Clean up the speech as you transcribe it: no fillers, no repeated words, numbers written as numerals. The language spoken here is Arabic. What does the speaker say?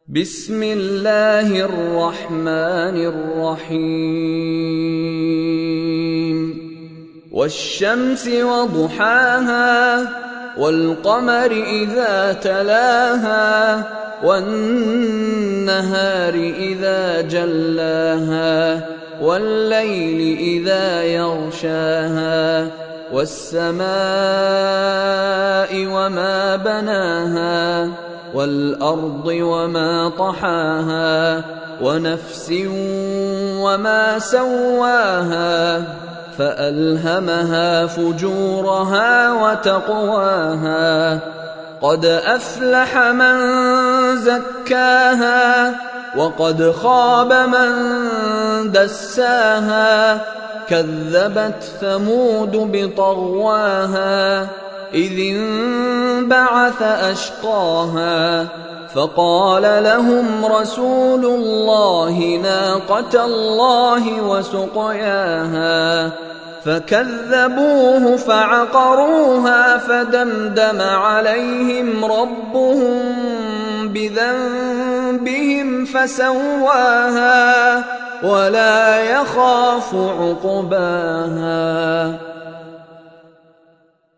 بسم الله الرحمن الرحيم والشمس وضحاها والقمر إذا تلاها والنهار إذا جلاها والليل إذا يغشاها والسماء وما بناها والأرض وما طحاها ونفس وما سواها فألهمها فجورها وتقواها قد أفلح من زكاها وقد خاب من دساها كذبت ثمود بطغواها إذ انبعث أشقاها فقال لهم رسول الله ناقة الله وسقياها فكذبوه فعقروها فدمدم عليهم ربهم بذنبهم فسواها ولا يخاف عقباها